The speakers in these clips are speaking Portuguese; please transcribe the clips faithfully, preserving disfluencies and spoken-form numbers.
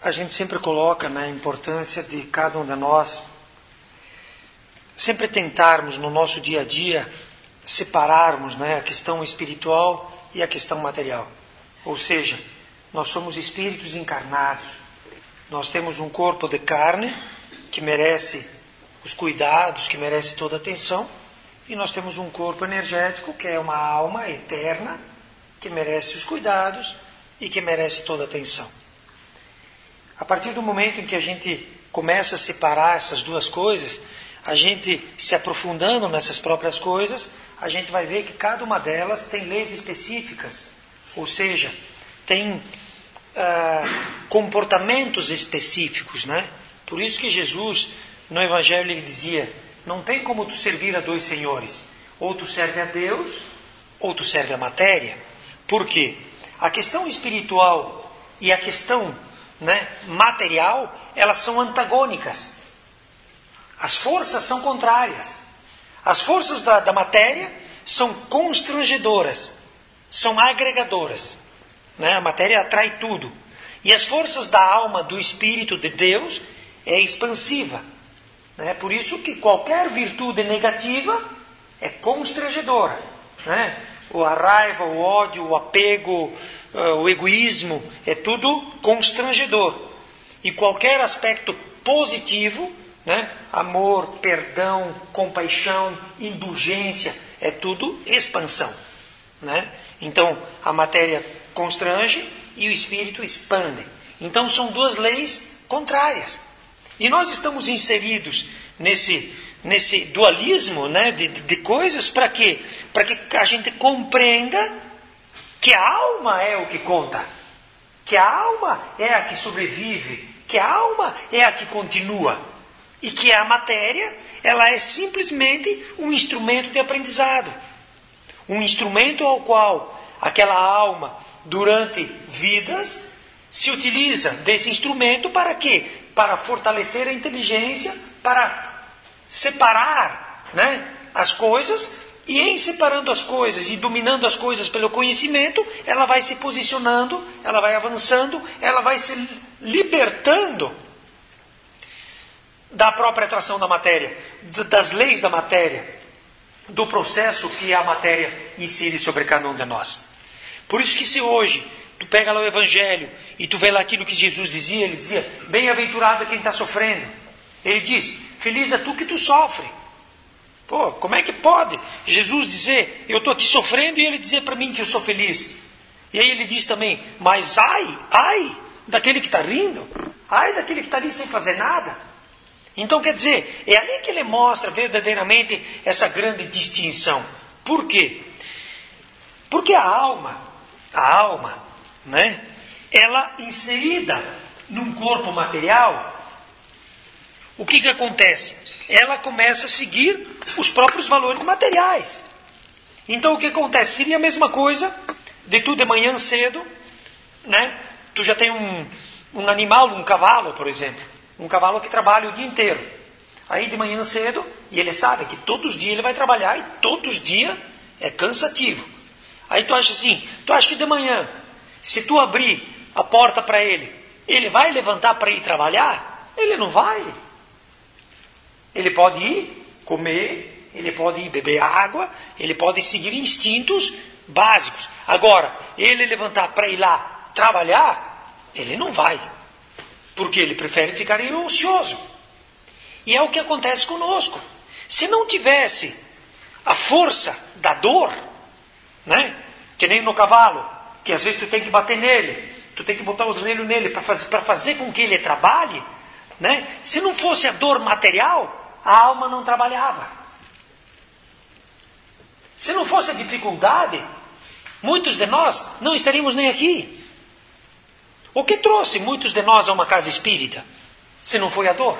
a gente sempre coloca, né, a importância de cada um de nós sempre tentarmos no nosso dia a dia separarmos, né, a questão espiritual e a questão material. Ou seja, nós somos espíritos encarnados. Nós temos um corpo de carne que merece os cuidados, que merece toda a atenção, e nós temos um corpo energético que é uma alma eterna que merece os cuidados e que merece toda a atenção. A partir do momento em que a gente começa a separar essas duas coisas, a gente se aprofundando nessas próprias coisas, a gente vai ver que cada uma delas tem leis específicas, ou seja, tem ah, comportamentos específicos, né? Por isso que Jesus, no Evangelho, ele dizia, não tem como tu servir a dois senhores, ou tu serve a Deus, ou tu serve a matéria. Por quê? A questão espiritual e a questão, né, material, elas são antagônicas. As forças são contrárias. As forças da, da matéria são constrangedoras, são agregadoras. Né? A matéria atrai tudo. E as forças da alma, do Espírito de Deus, é expansiva. Né? Por isso que qualquer virtude negativa é constrangedora. Né? A raiva, o ódio, o apego, o egoísmo, é tudo constrangedor. E qualquer aspecto positivo, né? Amor, perdão, compaixão, indulgência, é tudo expansão. Né? Então, a matéria constrange e o espírito expande. Então, são duas leis contrárias. E nós estamos inseridos nesse, nesse dualismo, né, de, de coisas para quê? Para que a gente compreenda que a alma é o que conta. Que a alma é a que sobrevive. Que a alma é a que continua. E que a matéria, ela é simplesmente um instrumento de aprendizado. Um instrumento ao qual aquela alma, durante vidas, se utiliza desse instrumento para quê? Para fortalecer a inteligência, para separar, né, as coisas, e em separando as coisas e dominando as coisas pelo conhecimento, ela vai se posicionando, ela vai avançando, ela vai se libertando da própria atração da matéria, das leis da matéria, do processo que a matéria insere sobre cada um de nós. Por isso que se hoje tu pega lá o Evangelho e tu vê lá aquilo que Jesus dizia, ele dizia, bem-aventurado é quem está sofrendo. Ele diz, feliz é tu que tu sofre. Pô, como é que pode Jesus dizer, eu estou aqui sofrendo e ele dizer para mim que eu sou feliz? E aí ele diz também, mas ai, ai daquele que está rindo, ai daquele que está ali sem fazer nada. Então, quer dizer, é ali que ele mostra verdadeiramente essa grande distinção. Por quê? Porque a alma, a alma, né, ela inserida num corpo material, o que que acontece? Ela começa a seguir os próprios valores materiais. Então, o que acontece? Seria a mesma coisa de tu de manhã cedo, né, tu já tem um, um animal, um cavalo, por exemplo. Um cavalo que trabalha o dia inteiro. Aí de manhã cedo, e ele sabe que todos os dias ele vai trabalhar e todos os dias é cansativo. Aí tu acha assim, tu acha que de manhã, se tu abrir a porta para ele, ele vai levantar para ir trabalhar? Ele não vai. Ele pode ir comer, ele pode ir beber água, ele pode seguir instintos básicos. Agora, ele levantar para ir lá trabalhar, ele não vai. Porque ele prefere ficar ocioso. E é o que acontece conosco. Se não tivesse a força da dor, né? Que nem no cavalo, que às vezes tu tem que bater nele, tu tem que botar os relhos nele para fazer, para fazer com que ele trabalhe, né? Se não fosse a dor material, a alma não trabalhava. Se não fosse a dificuldade, muitos de nós não estaríamos nem aqui. O que trouxe muitos de nós a uma casa espírita? Se não foi a dor.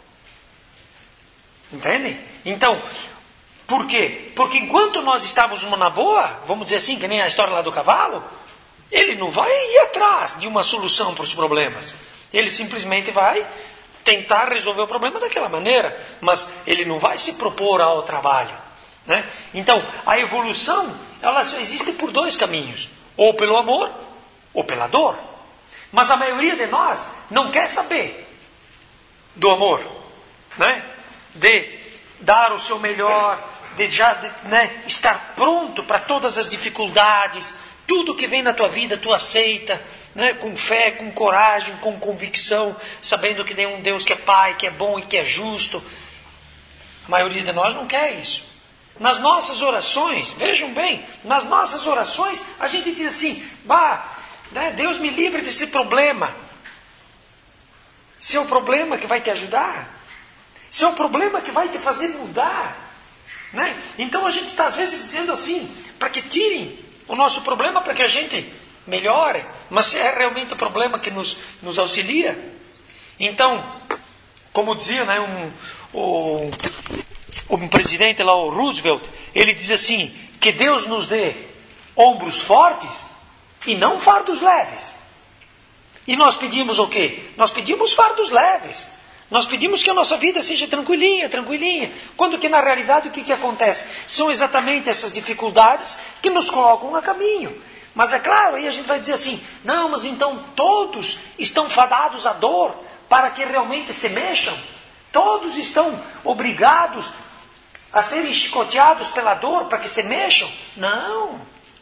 Entendem? Então, por quê? Porque enquanto nós estávamos na boa, vamos dizer assim, que nem a história lá do cavalo, ele não vai ir atrás de uma solução para os problemas. Ele simplesmente vai tentar resolver o problema daquela maneira, mas ele não vai se propor ao trabalho. Né? Então, a evolução, ela só existe por dois caminhos. Ou pelo amor, ou pela dor. Mas a maioria de nós não quer saber do amor, né? De dar o seu melhor, de já de, né, estar pronto para todas as dificuldades, tudo que vem na tua vida tu aceita, né, com fé, com coragem, com convicção, sabendo que tem um Deus que é Pai, que é bom e que é justo. A maioria de nós não quer isso. Nas nossas orações, vejam bem, nas nossas orações a gente diz assim, bah, né, Deus me livre desse problema. Se é o problema que vai te ajudar, se é o problema que vai te fazer mudar, né? Então a gente está às vezes dizendo assim, para que tirem o nosso problema, para que a gente melhore, mas se é realmente o problema que nos, nos auxilia. Então, como dizia, né, um, um, um presidente lá, o Roosevelt, ele diz assim, que Deus nos dê ombros fortes e não fardos leves. E nós pedimos o quê? Nós pedimos fardos leves. Nós pedimos que a nossa vida seja tranquilinha, tranquilinha. Quando que na realidade o que, que acontece? São exatamente essas dificuldades que nos colocam a caminho. Mas é claro, aí a gente vai dizer assim, não, mas então todos estão fadados à dor para que realmente se mexam? Todos estão obrigados a serem chicoteados pela dor para que se mexam? Não.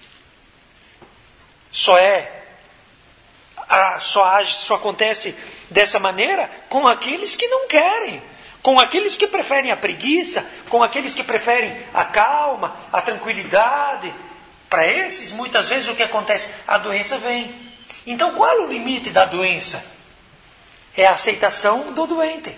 Só é, só, age, só acontece dessa maneira com aqueles que não querem, com aqueles que preferem a preguiça, com aqueles que preferem a calma, a tranquilidade. Para esses, muitas vezes o que acontece? A doença vem. Então qual é o limite da doença? É a aceitação do doente.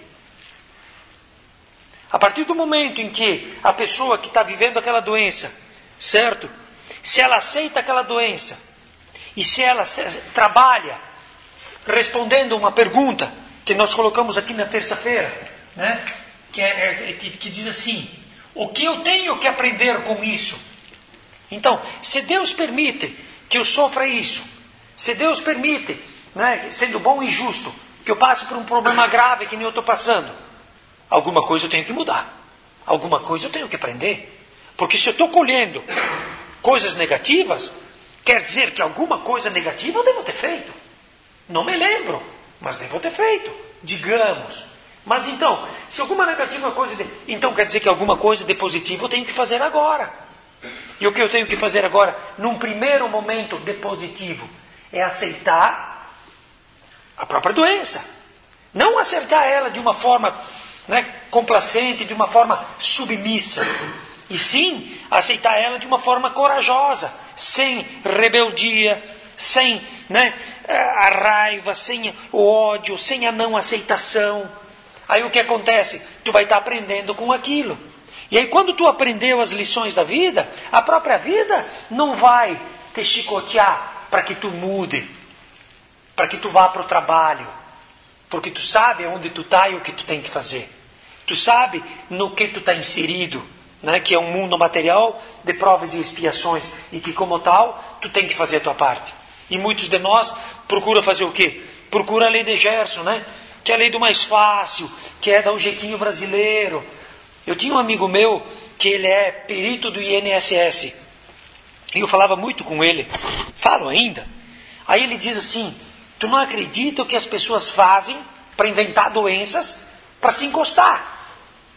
A partir do momento em que a pessoa que está vivendo aquela doença, certo? Se ela aceita aquela doença, e se ela trabalha respondendo uma pergunta que nós colocamos aqui na terça-feira, né? que, é, que, que diz assim, o que eu tenho que aprender com isso? Então, se Deus permite que eu sofra isso, se Deus permite, né, sendo bom e justo, que eu passe por um problema grave que nem eu estou passando, alguma coisa eu tenho que mudar, alguma coisa eu tenho que aprender. Porque se eu estou colhendo coisas negativas, quer dizer que alguma coisa negativa eu devo ter feito. Não me lembro, mas devo ter feito, digamos. Mas então, se alguma negativa coisa... De... Então quer dizer que alguma coisa de positivo eu tenho que fazer agora. E o que eu tenho que fazer agora, num primeiro momento de positivo, é aceitar a própria doença. Não aceitar ela de uma forma, né, complacente, de uma forma submissa. E sim, aceitar ela de uma forma corajosa, sem rebeldia, sem, né, a raiva, sem o ódio, sem a não aceitação. Aí o que acontece? Tu vai estar aprendendo com aquilo. E aí quando tu aprendeu as lições da vida, a própria vida não vai te chicotear para que tu mude, para que tu vá para o trabalho, porque tu sabe onde tu está e o que tu tem que fazer. Tu sabe no que tu está inserido, né? Que é um mundo material de provas e expiações, e que como tal, tu tem que fazer a tua parte. E muitos de nós procuram fazer o quê? Procura a lei de Gerson, né? Que é a lei do mais fácil, que é dar um jeitinho brasileiro. Eu tinha um amigo meu que ele é perito do I N S S. E eu falava muito com ele. Falo ainda. Aí ele diz assim, tu não acredita o que as pessoas fazem para inventar doenças, para se encostar,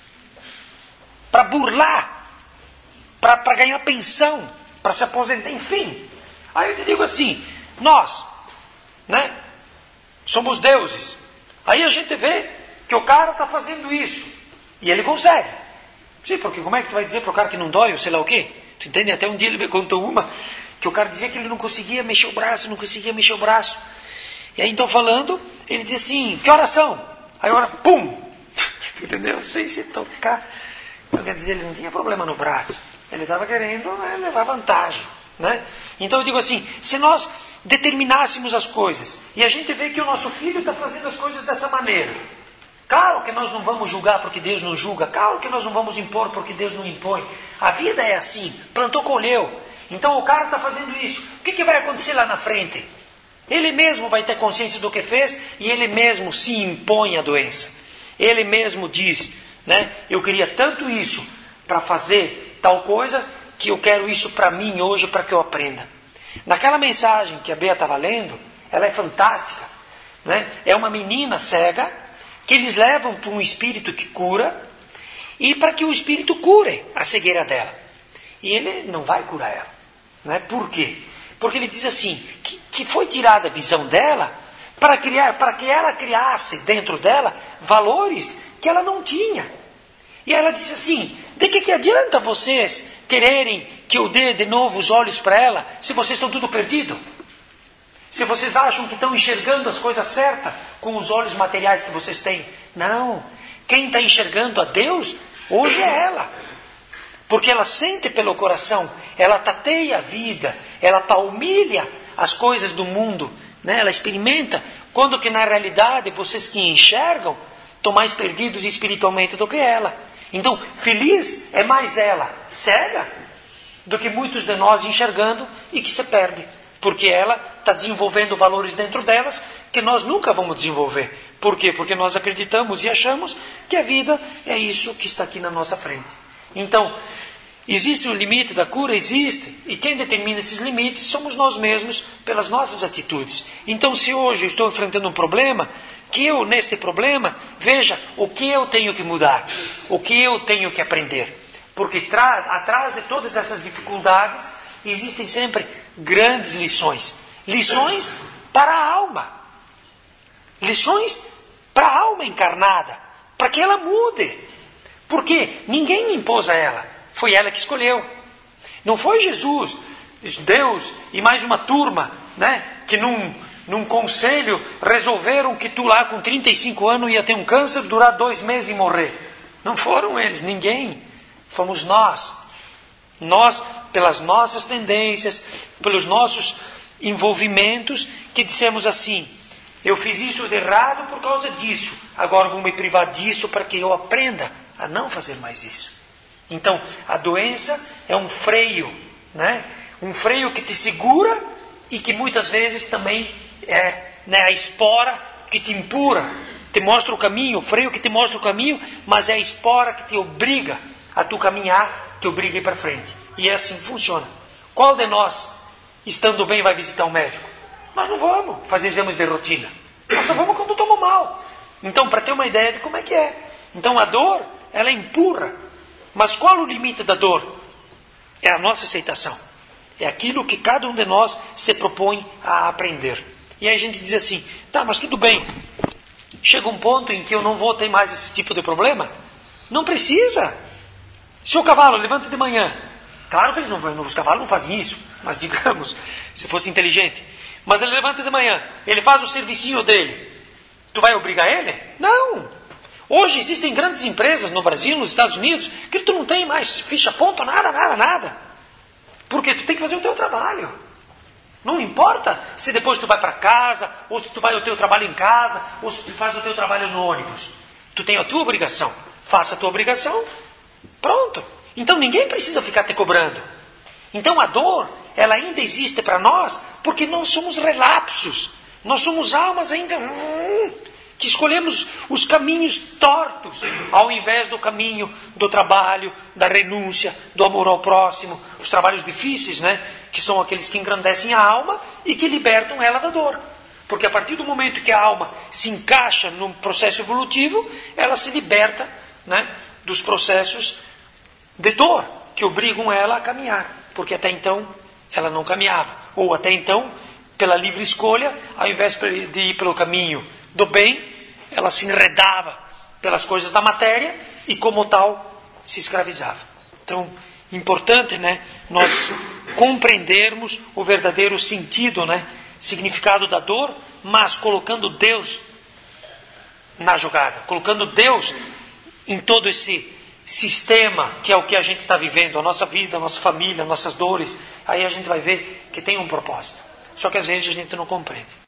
para burlar, para ganhar pensão, para se aposentar, enfim. Aí eu te digo assim, nós, né, somos deuses. Aí a gente vê que o cara está fazendo isso. E ele consegue. Sim, porque como é que tu vai dizer para o cara que não dói, ou sei lá o quê? Tu entende? Até um dia ele me contou uma, que o cara dizia que ele não conseguia mexer o braço, não conseguia mexer o braço. E aí então falando, ele dizia assim, que horas são? Aí agora, pum! Entendeu? Sem se tocar. Então quer dizer, ele não tinha problema no braço. Ele estava querendo, né, levar vantagem. Né? Então eu digo assim, se nós determinássemos as coisas, e a gente vê que o nosso filho está fazendo as coisas dessa maneira, claro que nós não vamos julgar porque Deus não julga, claro que nós não vamos impor porque Deus não impõe. A vida é assim, plantou, colheu. Então o cara está fazendo isso, o que, que vai acontecer lá na frente? Ele mesmo vai ter consciência do que fez e ele mesmo se impõe a doença. Ele mesmo diz, né, eu queria tanto isso para fazer tal coisa, que eu quero isso para mim hoje, para que eu aprenda. Naquela mensagem que a Bea estava lendo, ela é fantástica, né? É uma menina cega que eles levam para um espírito que cura e para que o espírito cure a cegueira dela. E ele não vai curar ela, né? Por quê? Porque ele diz assim, que, que foi tirada a visão dela para, criar, para que ela criasse dentro dela valores que ela não tinha. E ela disse assim, de que, que adianta vocês quererem que eu dê de novo os olhos para ela, se vocês estão tudo perdido? Se vocês acham que estão enxergando as coisas certas com os olhos materiais que vocês têm. Não, quem está enxergando a Deus, hoje é ela. Porque ela sente pelo coração, ela tateia a vida, ela palmilha as coisas do mundo, né? Ela experimenta, quando que na realidade vocês que enxergam estão mais perdidos espiritualmente do que ela. Então, feliz é mais ela cega do que muitos de nós enxergando e que se perde. Porque ela está desenvolvendo valores dentro delas que nós nunca vamos desenvolver. Por quê? Porque nós acreditamos e achamos que a vida é isso que está aqui na nossa frente. Então, existe um limite da cura? Existe. E quem determina esses limites somos nós mesmos, pelas nossas atitudes. Então, se hoje eu estou enfrentando um problema, que eu, neste problema, veja o que eu tenho que mudar, o que eu tenho que aprender. Porque tra- atrás de todas essas dificuldades, existem sempre grandes lições. Lições para a alma. Lições para a alma encarnada, para que ela mude. Porque ninguém impôs a ela, foi ela que escolheu. Não foi Jesus, Deus e mais uma turma, né, que num, num conselho resolveram que tu lá com trinta e cinco anos ia ter um câncer, durar dois meses e morrer. Não foram eles, ninguém. Fomos nós. Nós, pelas nossas tendências, pelos nossos envolvimentos, que dissemos assim, eu fiz isso de errado por causa disso, agora vou me privar disso para que eu aprenda a não fazer mais isso. Então, a doença é um freio, né? Um freio que te segura e que muitas vezes também é, né, a espora que te empurra, te mostra o caminho, o freio que te mostra o caminho, mas é a espora que te obriga a tu caminhar, te obriga a ir para frente. E é assim que funciona. Qual de nós, estando bem, vai visitar um médico? Nós não vamos fazer exames de rotina. Nós só vamos quando toma mal. Então, para ter uma ideia de como é que é. Então, a dor, ela empurra. Mas qual o limite da dor? É a nossa aceitação. É aquilo que cada um de nós se propõe a aprender. E aí a gente diz assim, tá, mas tudo bem. Chega um ponto em que eu não vou ter mais esse tipo de problema? Não precisa. Se o cavalo levanta de manhã, claro que eles não, os cavalos não fazem isso, mas digamos, se fosse inteligente. Mas ele levanta de manhã, ele faz o servicinho dele. Tu vai obrigar ele? Não. Hoje existem grandes empresas no Brasil, nos Estados Unidos, que tu não tem mais ficha ponto, nada, nada, nada. Porque tu tem que fazer o teu trabalho. Não importa se depois tu vai para casa, ou se tu vai ao teu trabalho em casa, ou se tu faz o teu trabalho no ônibus. Tu tem a tua obrigação. Faça a tua obrigação, pronto. Então ninguém precisa ficar te cobrando. Então a dor, ela ainda existe para nós, porque nós somos relapsos. Nós somos almas ainda hum, que escolhemos os caminhos tortos, ao invés do caminho do trabalho, da renúncia, do amor ao próximo. Os trabalhos difíceis, né? Que são aqueles que engrandecem a alma e que libertam ela da dor. Porque a partir do momento que a alma se encaixa num processo evolutivo, ela se liberta, né, dos processos de dor que obrigam ela a caminhar. Porque até então ela não caminhava. Ou até então, pela livre escolha, ao invés de ir pelo caminho do bem, ela se enredava pelas coisas da matéria e como tal se escravizava. Então, importante, né, nós compreendermos o verdadeiro sentido, né, significado da dor, mas colocando Deus na jogada, colocando Deus em todo esse sistema que é o que a gente está vivendo, a nossa vida, a nossa família, nossas dores. Aí a gente vai ver que tem um propósito. Só que às vezes a gente não compreende.